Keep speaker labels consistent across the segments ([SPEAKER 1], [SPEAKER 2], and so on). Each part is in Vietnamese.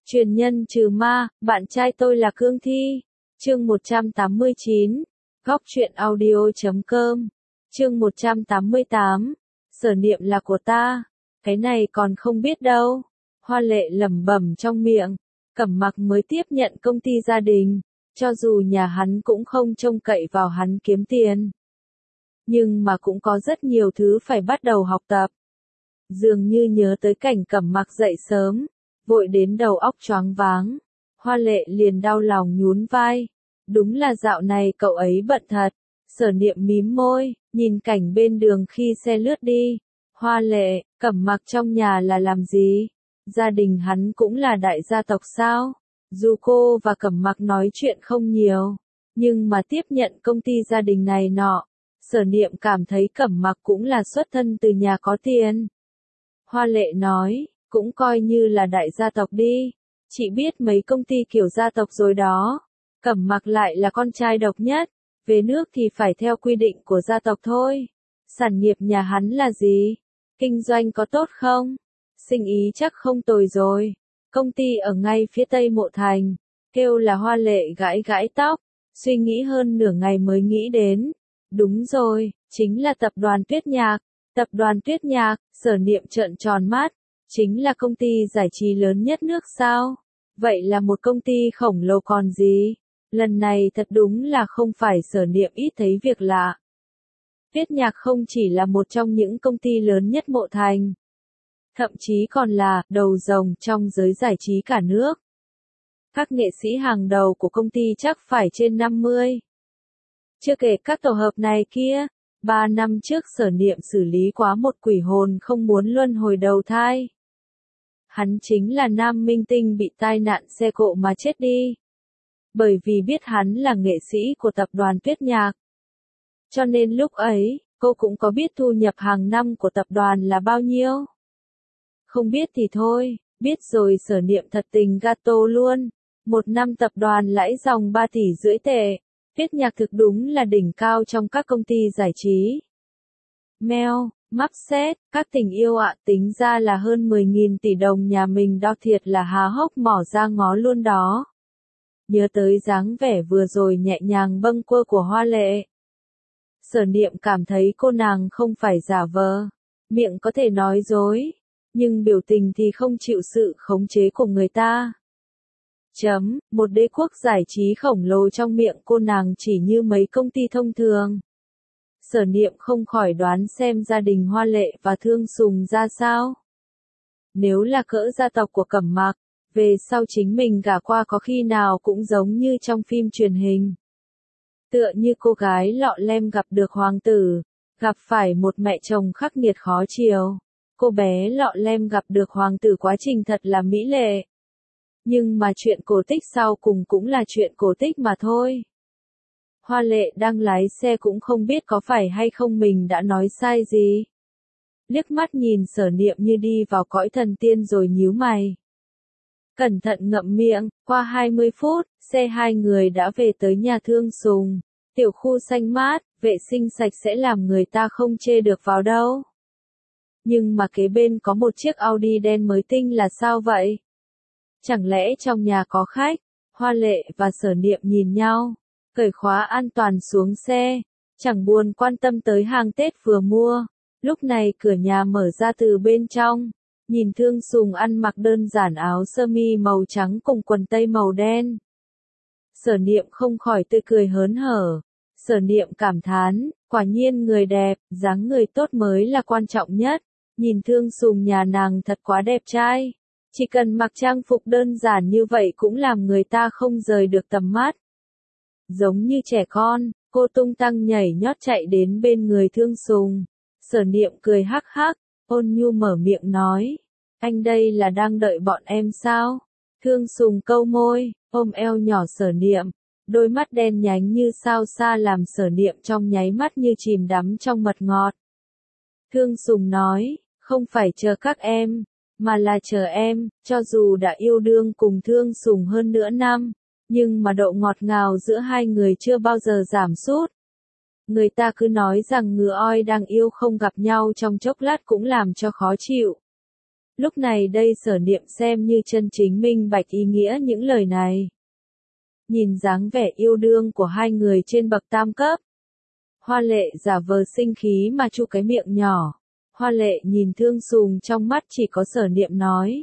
[SPEAKER 1] Truyền nhân trừ ma, bạn trai tôi là Cương Thi. Chương 189. Góc truyện audio.com. Chương 188. Sở niệm là của ta. Cái này còn không biết đâu. Hoa Lệ lẩm bẩm trong miệng. Cẩm Mặc mới tiếp nhận công ty gia đình. Cho dù nhà hắn cũng không trông cậy vào hắn kiếm tiền. Nhưng mà cũng có rất nhiều thứ phải bắt đầu học tập. Dường như nhớ tới cảnh Cẩm Mặc dậy sớm. Vội đến đầu óc choáng váng. Hoa Lệ liền đau lòng nhún vai. Đúng là dạo này cậu ấy bận thật. Sở niệm mím môi, nhìn cảnh bên đường khi xe lướt đi. Hoa Lệ, Cẩm Mặc trong nhà là làm gì? Gia đình hắn cũng là đại gia tộc sao? Dù cô và Cẩm Mặc nói chuyện không nhiều, nhưng mà tiếp nhận công ty gia đình này nọ, Sở niệm cảm thấy Cẩm Mặc cũng là xuất thân từ nhà có tiền. Hoa Lệ nói, cũng coi như là đại gia tộc đi. Chị biết mấy công ty kiểu gia tộc rồi đó. Cẩm Mặc lại là con trai độc nhất. Về nước thì phải theo quy định của gia tộc thôi. Sản nghiệp nhà hắn là gì? Kinh doanh có tốt không? Sinh ý chắc không tồi rồi. Công ty ở ngay phía tây Mộ Thành. Kêu là Hoa Lệ gãi gãi tóc. Suy nghĩ hơn nửa ngày mới nghĩ đến. Đúng rồi, chính là tập đoàn Tuyết Nhạc. Tập đoàn Tuyết Nhạc, Sở niệm trợn tròn mắt. Chính là công ty giải trí lớn nhất nước sao? Vậy là một công ty khổng lồ còn gì? Lần này thật đúng là không phải Sở niệm ít thấy việc lạ. Tuyết Nhạc không chỉ là một trong những công ty lớn nhất Mộ Thành. Thậm chí còn là đầu rồng trong giới giải trí cả nước. Các nghệ sĩ hàng đầu của công ty chắc phải trên 50. Chưa kể các tổ hợp này kia. 3 năm trước Sở niệm xử lý quá một quỷ hồn không muốn luân hồi đầu thai. Hắn chính là nam minh tinh bị tai nạn xe cộ mà chết đi. Bởi vì biết hắn là nghệ sĩ của tập đoàn Tuyết Nhạc. Cho nên lúc ấy, cô cũng có biết thu nhập hàng năm của tập đoàn là bao nhiêu. Không biết thì thôi, biết rồi. Sở niệm thật tình gato luôn. Một năm tập đoàn lãi dòng 3,5 tỷ tệ. Tuyết Nhạc thực đúng là đỉnh cao trong các công ty giải trí. Mèo, mắc xét, các tình yêu ạ, tính ra là hơn 10.000 tỷ đồng nhà mình đo thiệt là há hốc mỏ ra ngó luôn đó. Nhớ tới dáng vẻ vừa rồi nhẹ nhàng bâng quơ của Hoa Lệ. Sở niệm cảm thấy cô nàng không phải giả vờ. Miệng có thể nói dối, nhưng biểu tình thì không chịu sự khống chế của người ta. Một đế quốc giải trí khổng lồ trong miệng cô nàng chỉ như mấy công ty thông thường. Sở niệm không khỏi đoán xem gia đình Hoa Lệ và Thương Sùng ra sao. Nếu là cỡ gia tộc của Cẩm Mặc, về sau chính mình gả qua có khi nào cũng giống như trong phim truyền hình. Tựa như cô gái lọ lem gặp được hoàng tử, gặp phải một mẹ chồng khắc nghiệt khó chiều. Cô bé lọ lem gặp được hoàng tử quá trình thật là mỹ lệ. Nhưng mà chuyện cổ tích sau cùng cũng là chuyện cổ tích mà thôi. Hoa Lệ đang lái xe cũng không biết có phải hay không mình đã nói sai gì. Liếc mắt nhìn Sở niệm như đi vào cõi thần tiên rồi nhíu mày. Cẩn thận ngậm miệng, qua 20 phút, xe hai người đã về tới nhà Thương Sùng. Tiểu khu xanh mát, vệ sinh sạch sẽ làm người ta không chê được vào đâu. Nhưng mà kế bên có một chiếc Audi đen mới tinh là sao vậy? Chẳng lẽ trong nhà có khách? Hoa Lệ và Sở niệm nhìn nhau, cởi khóa an toàn xuống xe, chẳng buồn quan tâm tới hàng Tết vừa mua. Lúc này cửa nhà mở ra từ bên trong, nhìn Thương Sùng ăn mặc đơn giản áo sơ mi màu trắng cùng quần tây màu đen. Sở niệm không khỏi tươi cười hớn hở. Sở niệm cảm thán, quả nhiên người đẹp, dáng người tốt mới là quan trọng nhất. Nhìn Thương Sùng nhà nàng thật quá đẹp trai. Chỉ cần mặc trang phục đơn giản như vậy cũng làm người ta không rời được tầm mắt. Giống như trẻ con, cô tung tăng nhảy nhót chạy đến bên người Thương Sùng. Sở niệm cười hắc hắc, ôn nhu mở miệng nói. Anh đây là đang đợi bọn em sao? Thương Sùng câu môi, ôm eo nhỏ Sở niệm. Đôi mắt đen nhánh như sao xa làm Sở niệm trong nháy mắt như chìm đắm trong mật ngọt. Thương Sùng nói, không phải chờ các em, mà là chờ em. Cho dù đã yêu đương cùng Thương Sùng hơn nửa năm, nhưng mà độ ngọt ngào giữa hai người chưa bao giờ giảm sút. Người ta cứ nói rằng ngựa oi đang yêu không gặp nhau trong chốc lát cũng làm cho khó chịu. Lúc này đây Sở Niệm xem như chân chính minh bạch ý nghĩa những lời này. Nhìn dáng vẻ yêu đương của hai người trên bậc tam cấp. Hoa Lệ giả vờ sinh khí mà chu cái miệng nhỏ. Hoa Lệ nhìn Thương Sùng trong mắt chỉ có Sở Niệm nói.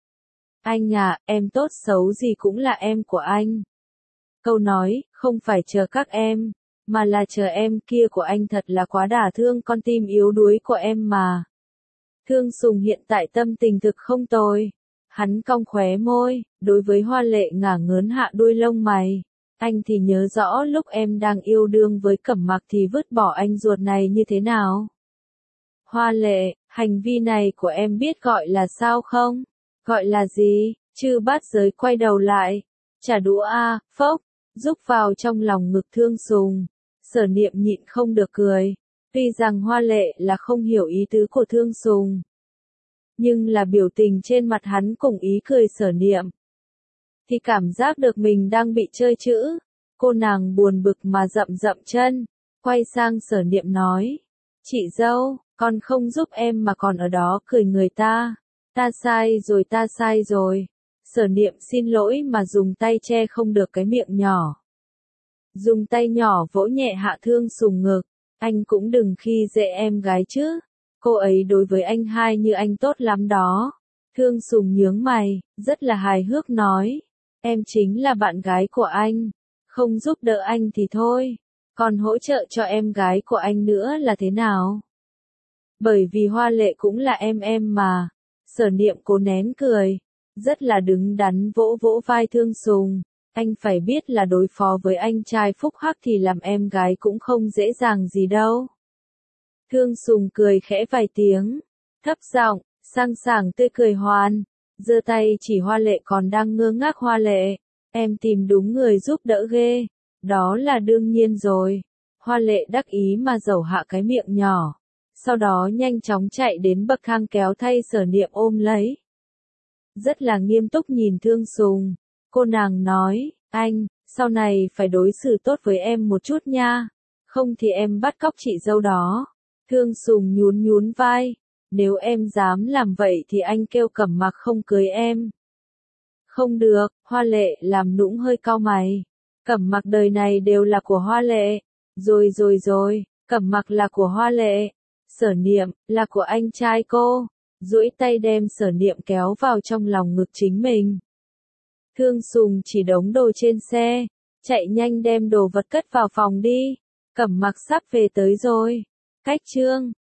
[SPEAKER 1] Anh à, em tốt xấu gì cũng là em của anh. Câu nói, không phải chờ các em, mà là chờ em kia của anh thật là quá đả thương con tim yếu đuối của em mà. Thương Sùng hiện tại tâm tình thực không tồi. Hắn cong khóe môi, đối với Hoa Lệ ngả ngớn hạ đuôi lông mày. Anh thì nhớ rõ lúc em đang yêu đương với Cẩm Mặc thì vứt bỏ anh ruột này như thế nào. Hoa Lệ, hành vi này của em biết gọi là sao không? Gọi là gì? Chư Bát Giới quay đầu lại. Trả đũa a, phốc, rúc vào trong lòng ngực Thương Sùng. Sở Niệm nhịn không được cười. Tuy rằng Hoa Lệ là không hiểu ý tứ của Thương Sùng. Nhưng là biểu tình trên mặt hắn cùng ý cười Sở Niệm. Thì cảm giác được mình đang bị chơi chữ. Cô nàng buồn bực mà dậm dậm chân. Quay sang Sở Niệm nói. Chị dâu, con không giúp em mà còn ở đó cười người ta. Ta sai rồi. Sở Niệm xin lỗi mà dùng tay che không được cái miệng nhỏ. Dùng tay nhỏ vỗ nhẹ hạ Thương Sùng ngực. Anh cũng đừng khi dễ em gái chứ. Cô ấy đối với anh hai như anh tốt lắm đó. Thương Sùng nhướng mày, rất là hài hước nói. Em chính là bạn gái của anh. Không giúp đỡ anh thì thôi. Còn hỗ trợ cho em gái của anh nữa là thế nào? Bởi vì Hoa Lệ cũng là em mà. Sở Niệm cố nén cười. Rất là đứng đắn vỗ vỗ vai Thương Sùng. Anh phải biết là đối phó với anh trai phúc hắc thì làm em gái cũng không dễ dàng gì đâu. Thương Sùng cười khẽ vài tiếng. Thấp giọng, sang sảng tươi cười hoan. Giơ tay chỉ Hoa Lệ còn đang ngơ ngác. Hoa Lệ, em tìm đúng người giúp đỡ ghê. Đó là đương nhiên rồi. Hoa Lệ đắc ý mà dẩu hạ cái miệng nhỏ. Sau đó nhanh chóng chạy đến bậc thang kéo thay Sở Niệm ôm lấy. Rất là nghiêm túc nhìn Thương Sùng. Cô nàng nói, anh, sau này phải đối xử tốt với em một chút nha. Không thì em bắt cóc chị dâu đó. Thương Sùng nhún vai. Nếu em dám làm vậy thì anh kêu Cẩm Mặc không cưới em. Không được, Hoa Lệ làm nũng hơi cau mày. Cẩm Mặc đời này đều là của Hoa Lệ. Rồi, Cẩm Mặc là của Hoa Lệ. Sở Niệm, là của anh trai cô. Duỗi tay đem Sở Niệm kéo vào trong lòng ngực chính mình. Thương Sùng chỉ đống đồ trên xe. Chạy nhanh đem đồ vật cất vào phòng đi. Cẩm Mặc sắp về tới rồi. Cách chương